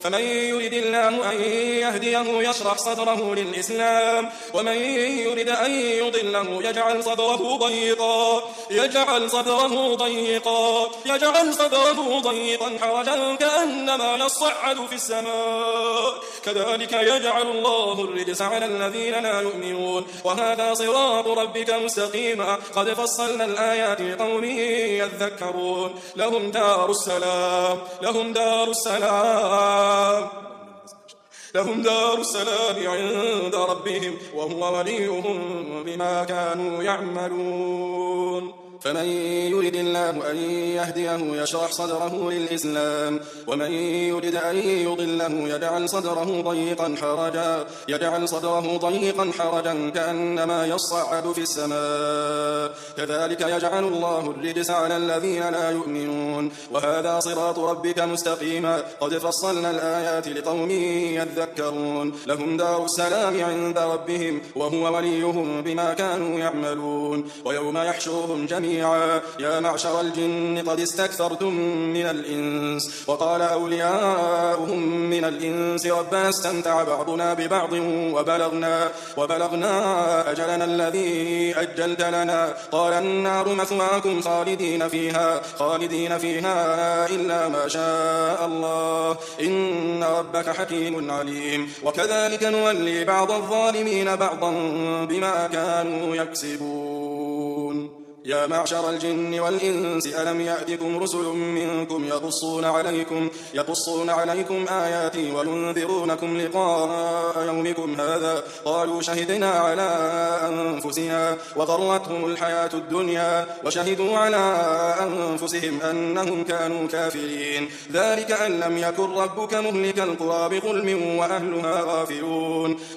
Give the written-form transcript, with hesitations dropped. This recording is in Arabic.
فمن يرد الله أن يهديه يشرح صدره للإسلام ومن يرد أن يضله يجعل صدره ضيقا حرجا كأنما يصعد في السماء كذلك يجعل الله الرجس على الذين لا يؤمنون وهذا صراط ربك مستقيما قد فصلنا الآيات لقوم يذكرون لهم دار السلام عند ربهم وهو وليهم بما كانوا يعملون فمن يرد الله أن يهديه يشرح صدره للإسلام ومن يرد أن يضله يجعل صدره ضيقا حرجا كأنما يصعد في السماء كذلك يجعل الله الرجس على الذين لا يؤمنون وهذا صراط ربك مستقيما قد فصلنا الآيات لقوم يذكرون لهم دار السلام عند ربهم وهو وليهم بما كانوا يعملون ويوم يحشرهم جميعا يا معشر الجن قد استكثرتم من الإنس وقال أولياؤهم من الإنس ربنا استمتع بعضنا ببعض وبلغنا أجلنا الذي أجلت لنا قال النار مثواكم خالدين فيها إلا ما شاء الله إن ربك حكيم عليم وكذلك نولي بعض الظالمين بعضا بما كانوا يكسبون يا معشر الجن والإنس ألم يأتكم رسل منكم يقصون عليكم آياتي وينذرونكم لقاء يومكم هذا قالوا شهدنا على أنفسنا وغرتهم الحياة الدنيا وشهدوا على أنفسهم أنهم كانوا كافرين ذلك أن لم يكن ربك مهلك القرى بظلم وأهلها غافلون